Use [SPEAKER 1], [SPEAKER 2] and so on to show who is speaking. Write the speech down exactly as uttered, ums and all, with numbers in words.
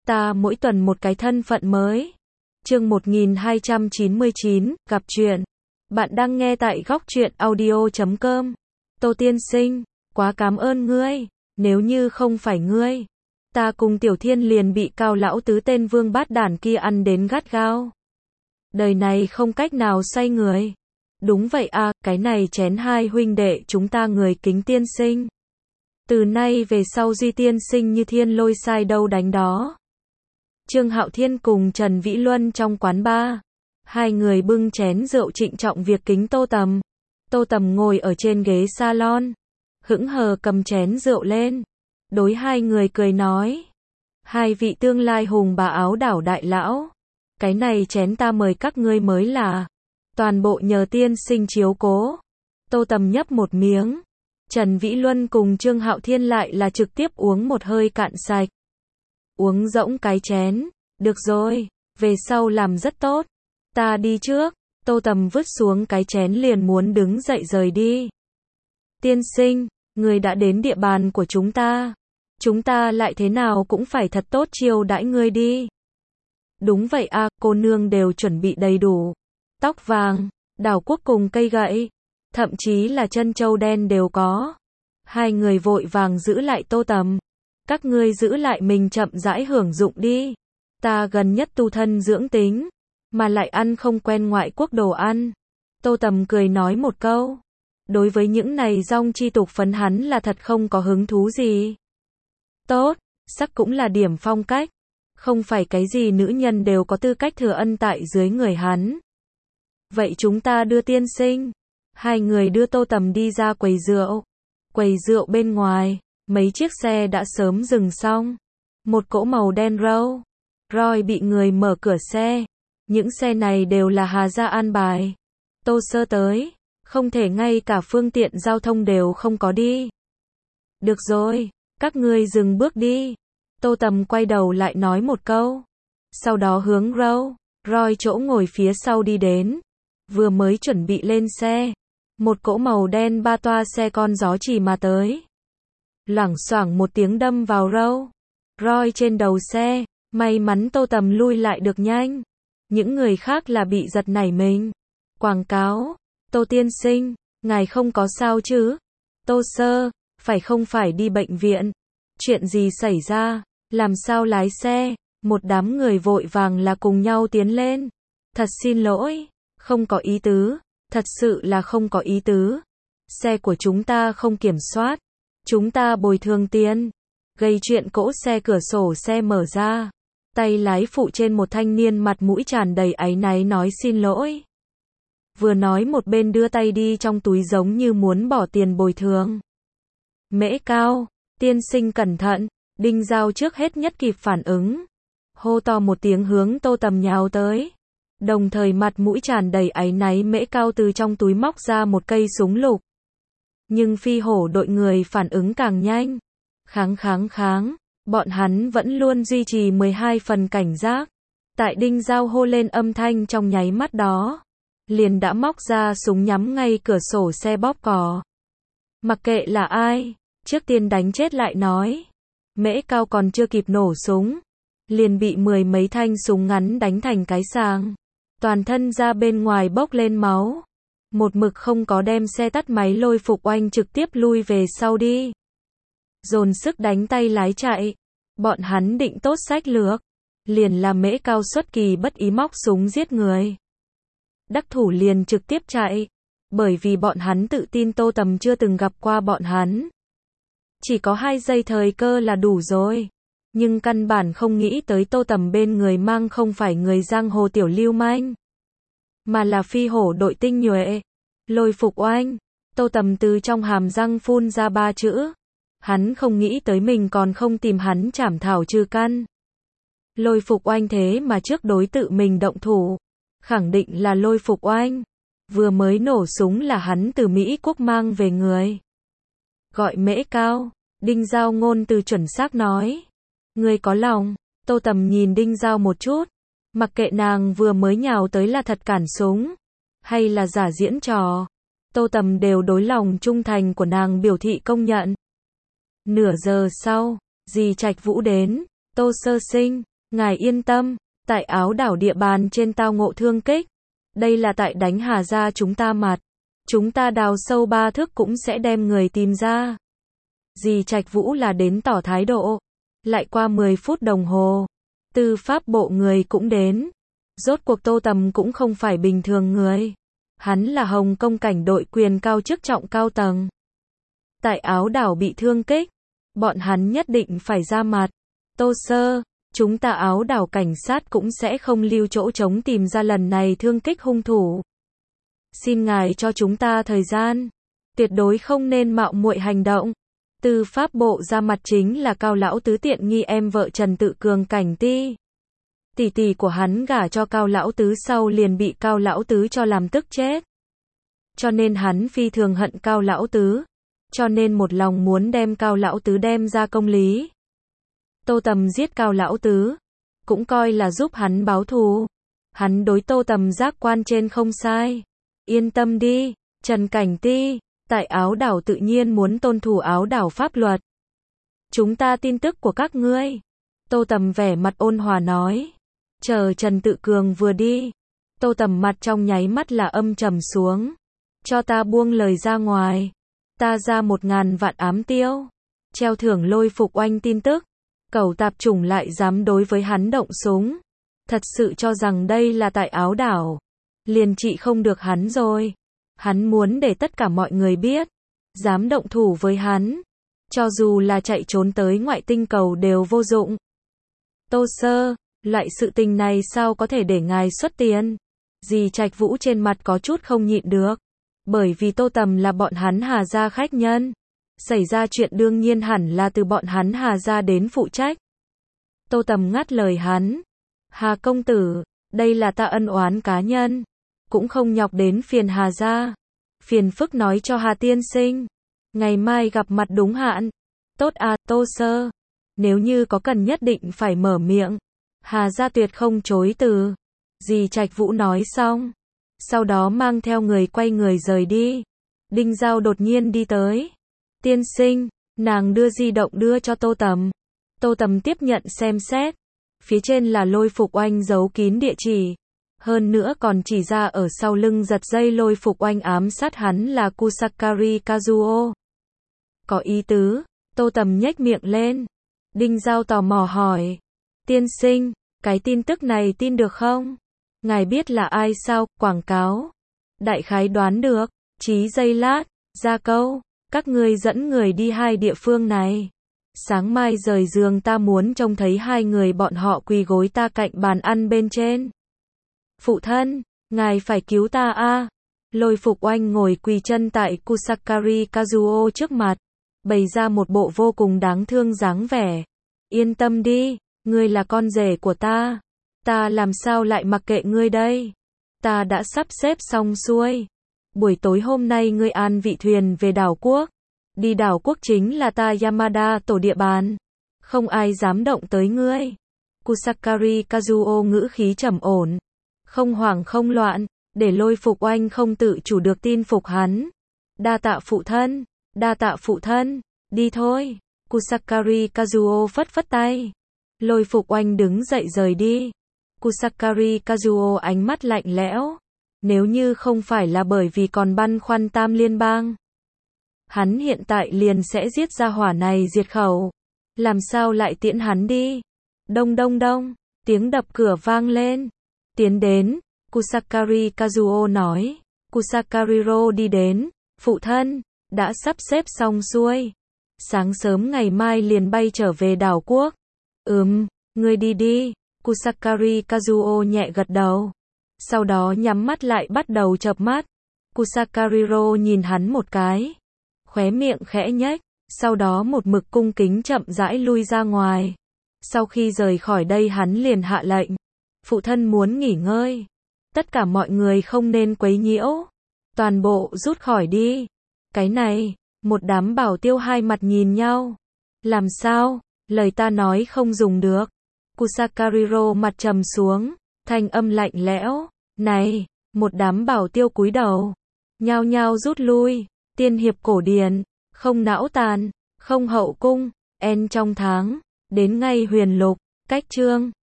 [SPEAKER 1] Ta mỗi tuần một cái thân phận mới. Chương một nghìn hai trăm chín mươi chín, gặp chuyện. Bạn đang nghe tại góc truyện audio chấm com. Tô tiên sinh, quá cảm ơn ngươi. Nếu như không phải ngươi, ta cùng Tiểu Thiên liền bị Cao lão tứ tên vương bát đản kia ăn đến gắt gao. Đời này không cách nào xoay người. Đúng vậy à, cái này chén hai huynh đệ chúng ta người kính tiên sinh. Từ nay về sau duy tiên sinh như thiên lôi sai đâu đánh đó. Trương Hạo Thiên cùng Trần Vĩ Luân trong quán bar. Hai người bưng chén rượu trịnh trọng việc kính Tô Tầm. Tô Tầm ngồi ở trên ghế salon, hững hờ cầm chén rượu lên. Đối hai người cười nói. Hai vị tương lai hùng bà áo đảo đại lão. Cái này chén ta mời các ngươi mới là. Toàn bộ nhờ tiên sinh chiếu cố. Tô Tầm nhấp một miếng. Trần Vĩ Luân cùng Trương Hạo Thiên lại là trực tiếp uống một hơi cạn sạch. Uống rỗng cái chén. Được rồi, về sau làm rất tốt. Ta đi trước. Tô Tầm vứt xuống cái chén liền muốn đứng dậy rời đi. Tiên sinh, người đã đến địa bàn của chúng ta. Chúng ta lại thế nào cũng phải thật tốt chiêu đãi ngươi đi. Đúng vậy à, cô nương đều chuẩn bị đầy đủ. Tóc vàng, đào quốc cùng cây gậy. Thậm chí là chân châu đen đều có. Hai người vội vàng giữ lại Tô Tầm. Các ngươi giữ lại mình chậm rãi hưởng dụng đi. Ta gần nhất tu thân dưỡng tính, mà lại ăn không quen ngoại quốc đồ ăn. Tô Tầm cười nói một câu. Đối với những này dong chi tục phấn hắn là thật không có hứng thú gì. Tốt, sắc cũng là điểm phong cách. Không phải cái gì nữ nhân đều có tư cách thừa ân tại dưới người hắn. Vậy chúng ta đưa tiên sinh. Hai người đưa Tô Tầm đi ra quầy rượu. Quầy rượu bên ngoài, mấy chiếc xe đã sớm dừng xong. Một cỗ màu đen Rolls Royce bị người mở cửa xe. Những xe này đều là Hà Gia an bài. Tô Sơ tới, không thể ngay cả phương tiện giao thông đều không có đi. Được rồi, các ngươi dừng bước đi. Tô Tầm quay đầu lại nói một câu. Sau đó hướng Rolls Royce chỗ ngồi phía sau đi đến. Vừa mới chuẩn bị lên xe, một cỗ màu đen ba toa xe con gió chỉ mà tới. Loảng xoảng một tiếng đâm vào Rolls Royce trên đầu xe. May mắn Tô Tầm lui lại được nhanh. Những người khác là bị giật nảy mình. Quảng cáo. Tô tiên sinh, ngài không có sao chứ? Tô Sơ, phải không phải đi bệnh viện? Chuyện gì xảy ra? Làm sao lái xe? Một đám người vội vàng là cùng nhau tiến lên. Thật xin lỗi, không có ý tứ. Thật sự là không có ý tứ. Xe của chúng ta không kiểm soát. Chúng ta bồi thường tiền. Gây chuyện cỗ xe cửa sổ xe mở ra. Tay lái phụ trên một thanh niên mặt mũi tràn đầy áy náy nói xin lỗi. Vừa nói một bên đưa tay đi trong túi giống như muốn bỏ tiền bồi thường. Mễ Cao, tiên sinh cẩn thận. Đinh Giao trước hết nhất kịp phản ứng. Hô to một tiếng hướng Tô Tầm nhào tới. Đồng thời mặt mũi tràn đầy áy náy Mễ Cao từ trong túi móc ra một cây súng lục. Nhưng phi hổ đội người phản ứng càng nhanh. Kháng kháng kháng. Bọn hắn vẫn luôn duy trì mười hai phần cảnh giác. Tại Đinh Giao hô lên âm thanh trong nháy mắt đó. Liền đã móc ra súng nhắm ngay cửa sổ xe bóp cò. Mặc kệ là ai, trước tiên đánh chết lại nói. Mễ Cao còn chưa kịp nổ súng. Liền bị mười mấy thanh súng ngắn đánh thành cái sàng. Toàn thân ra bên ngoài bốc lên máu. Một mực không có đem xe tắt máy Lôi Phục Oanh trực tiếp lui về sau đi. Dồn sức đánh tay lái chạy. Bọn hắn định tốt sách lược. Liền là Mễ Cao xuất kỳ bất ý móc súng giết người. Đắc thủ liền trực tiếp chạy. Bởi vì bọn hắn tự tin Tô Tầm chưa từng gặp qua bọn hắn. Chỉ có hai giây thời cơ là đủ rồi. Nhưng căn bản không nghĩ tới Tô Tầm bên người mang không phải người giang hồ tiểu lưu manh. Mà là phi hổ đội tinh nhuệ. Lôi Phục Oanh. Tô Tầm từ trong hàm răng phun ra ba chữ. Hắn không nghĩ tới mình còn không tìm hắn trảm thảo trừ căn. Lôi Phục Oanh thế mà trước đối tự mình động thủ. Khẳng định là Lôi Phục Oanh. Vừa mới nổ súng là hắn từ Mỹ Quốc mang về người. Gọi Mễ Cao. Đinh Giao ngôn từ chuẩn xác nói. Ngươi có lòng. Tô Tầm nhìn Đinh Giao một chút. Mặc kệ nàng vừa mới nhào tới là thật cản súng. Hay là giả diễn trò. Tô Tầm đều đối lòng trung thành của nàng biểu thị công nhận. Nửa giờ sau, dì Trạch Vũ đến. Tô sơ sinh, Ngài yên tâm, tại Áo đảo địa bàn trên tao ngộ thương kích. Đây là tại đánh Hà gia chúng ta mặt. Chúng ta đào sâu ba thước cũng sẽ đem người tìm ra. Dì Trạch Vũ là đến tỏ thái độ. Lại qua mười phút đồng hồ. Tư pháp bộ người cũng đến. Rốt cuộc Tô Tầm cũng không phải bình thường người. Hắn là Hồng Kông cảnh đội quyền cao chức trọng cao tầng. Tại Áo đảo bị thương kích. Bọn hắn nhất định phải ra mặt. Tô Sơ, chúng ta Áo đảo cảnh sát cũng sẽ không lưu chỗ trống tìm ra lần này thương kích hung thủ. Xin ngài cho chúng ta thời gian. Tuyệt đối không nên mạo muội hành động. Tư pháp bộ ra mặt chính là Cao Lão Tứ tiện nghi em vợ Trần Tự Cường cảnh ti. Tỷ tỷ của hắn gả cho Cao Lão Tứ sau liền bị Cao Lão Tứ cho làm tức chết. Cho nên hắn phi thường hận Cao Lão Tứ. Cho nên một lòng muốn đem Cao Lão Tứ đem ra công lý. Tô Tầm giết Cao Lão Tứ. Cũng coi là giúp hắn báo thù. Hắn đối Tô Tầm giác quan trên không sai. Yên tâm đi, Trần Cảnh Ti. Tại Áo đảo tự nhiên muốn tôn thủ Áo đảo pháp luật. Chúng ta tin tức của các ngươi. Tô Tầm vẻ mặt ôn hòa nói. Chờ Trần Tự Cường vừa đi. Tô Tầm mặt trong nháy mắt là âm trầm xuống. Cho ta buông lời ra ngoài. Ta ra một ngàn vạn ám tiêu. Treo thưởng Lôi Phục Oanh tin tức. Cẩu tạp chủng lại dám đối với hắn động súng. Thật sự cho rằng đây là tại Áo đảo. Liền trị không được hắn rồi. Hắn muốn để tất cả mọi người biết. Dám động thủ với hắn. Cho dù là chạy trốn tới ngoại tinh cầu đều vô dụng. Tô Sơ, loại sự tình này sao có thể để ngài xuất tiền? Dì Trạch Vũ trên mặt có chút không nhịn được. Bởi vì Tô Tầm là bọn hắn Hà gia khách nhân. Xảy ra chuyện đương nhiên hẳn là từ bọn hắn Hà gia đến phụ trách. Tô Tầm ngắt lời hắn. Hà công tử, đây là ta ân oán cá nhân. Cũng không nhọc đến phiền Hà gia. Phiền phức nói cho Hà tiên sinh. Ngày mai gặp mặt đúng hạn. Tốt à, Tô Sơ. Nếu như có cần nhất định phải mở miệng. Hà gia tuyệt không chối từ. Dì Trạch Vũ nói xong. Sau đó mang theo người quay người rời đi. Đinh Giao đột nhiên đi tới. Tiên sinh, nàng đưa di động đưa cho Tô Tầm. Tô Tầm tiếp nhận xem xét. Phía trên là Lôi Phục Oanh giấu kín địa chỉ. Hơn nữa còn chỉ ra ở sau lưng giật dây Lôi Phục Oanh ám sát hắn là Kusakari Kazuo. Có ý tứ, Tô Tầm nhếch miệng lên. Đinh Giao tò mò hỏi. Tiên sinh, cái tin tức này tin được không? Ngài biết là ai sao? Quảng cáo. Đại khái đoán được. Chí giây lát. Ra câu. Các ngươi dẫn người đi hai địa phương này. Sáng mai rời giường ta muốn trông thấy hai người bọn họ quỳ gối ta cạnh bàn ăn bên trên. Phụ thân, ngài phải cứu ta a. Lôi Phục Oanh ngồi quỳ chân tại Kusakari Kazuo trước mặt. Bày ra một bộ vô cùng đáng thương dáng vẻ. Yên tâm đi, ngươi là con rể của ta. Ta làm sao lại mặc kệ ngươi đây? Ta đã sắp xếp xong xuôi. Buổi tối hôm nay ngươi an vị thuyền về đảo quốc. Đi đảo quốc chính là ta Yamada tổ địa bàn. Không ai dám động tới ngươi. Kusakari Kazuo ngữ khí trầm ổn. Không hoảng không loạn. Để Lôi Phục Oanh không tự chủ được tin phục hắn. Đa tạ phụ thân. Đa tạ phụ thân. Đi thôi. Kusakari Kazuo phất phất tay. Lôi Phục Oanh đứng dậy rời đi. Kusakari Kazuo ánh mắt lạnh lẽo. Nếu như không phải là bởi vì còn băn khoăn Tam Liên bang. Hắn hiện tại liền sẽ giết ra hỏa này diệt khẩu. Làm sao lại tiễn hắn đi? Đông đông đông. Tiếng đập cửa vang lên. Tiến đến. Kusakari Kazuo nói. Kusakariro đi đến. Phụ thân. Đã sắp xếp xong xuôi. Sáng sớm ngày mai liền bay trở về đảo quốc. Ừm, ngươi đi đi. Kusakari Kazuo nhẹ gật đầu. Sau đó nhắm mắt lại bắt đầu chợp mắt. Kusakariro nhìn hắn một cái. Khóe miệng khẽ nhếch. Sau đó một mực cung kính chậm rãi lui ra ngoài. Sau khi rời khỏi đây hắn liền hạ lệnh. Phụ thân muốn nghỉ ngơi. Tất cả mọi người không nên quấy nhiễu. Toàn bộ rút khỏi đi. Cái này, một đám bảo tiêu hai mặt nhìn nhau. Làm sao? Lời ta nói không dùng được. Kusakariro mặt trầm xuống. Thanh âm lạnh lẽo. Này, một đám bảo tiêu cúi đầu. Nhao nhao rút lui. Tiên hiệp cổ điển. Không não tàn. Không hậu cung. En trong tháng. Đến ngay huyền lục. Cách chương.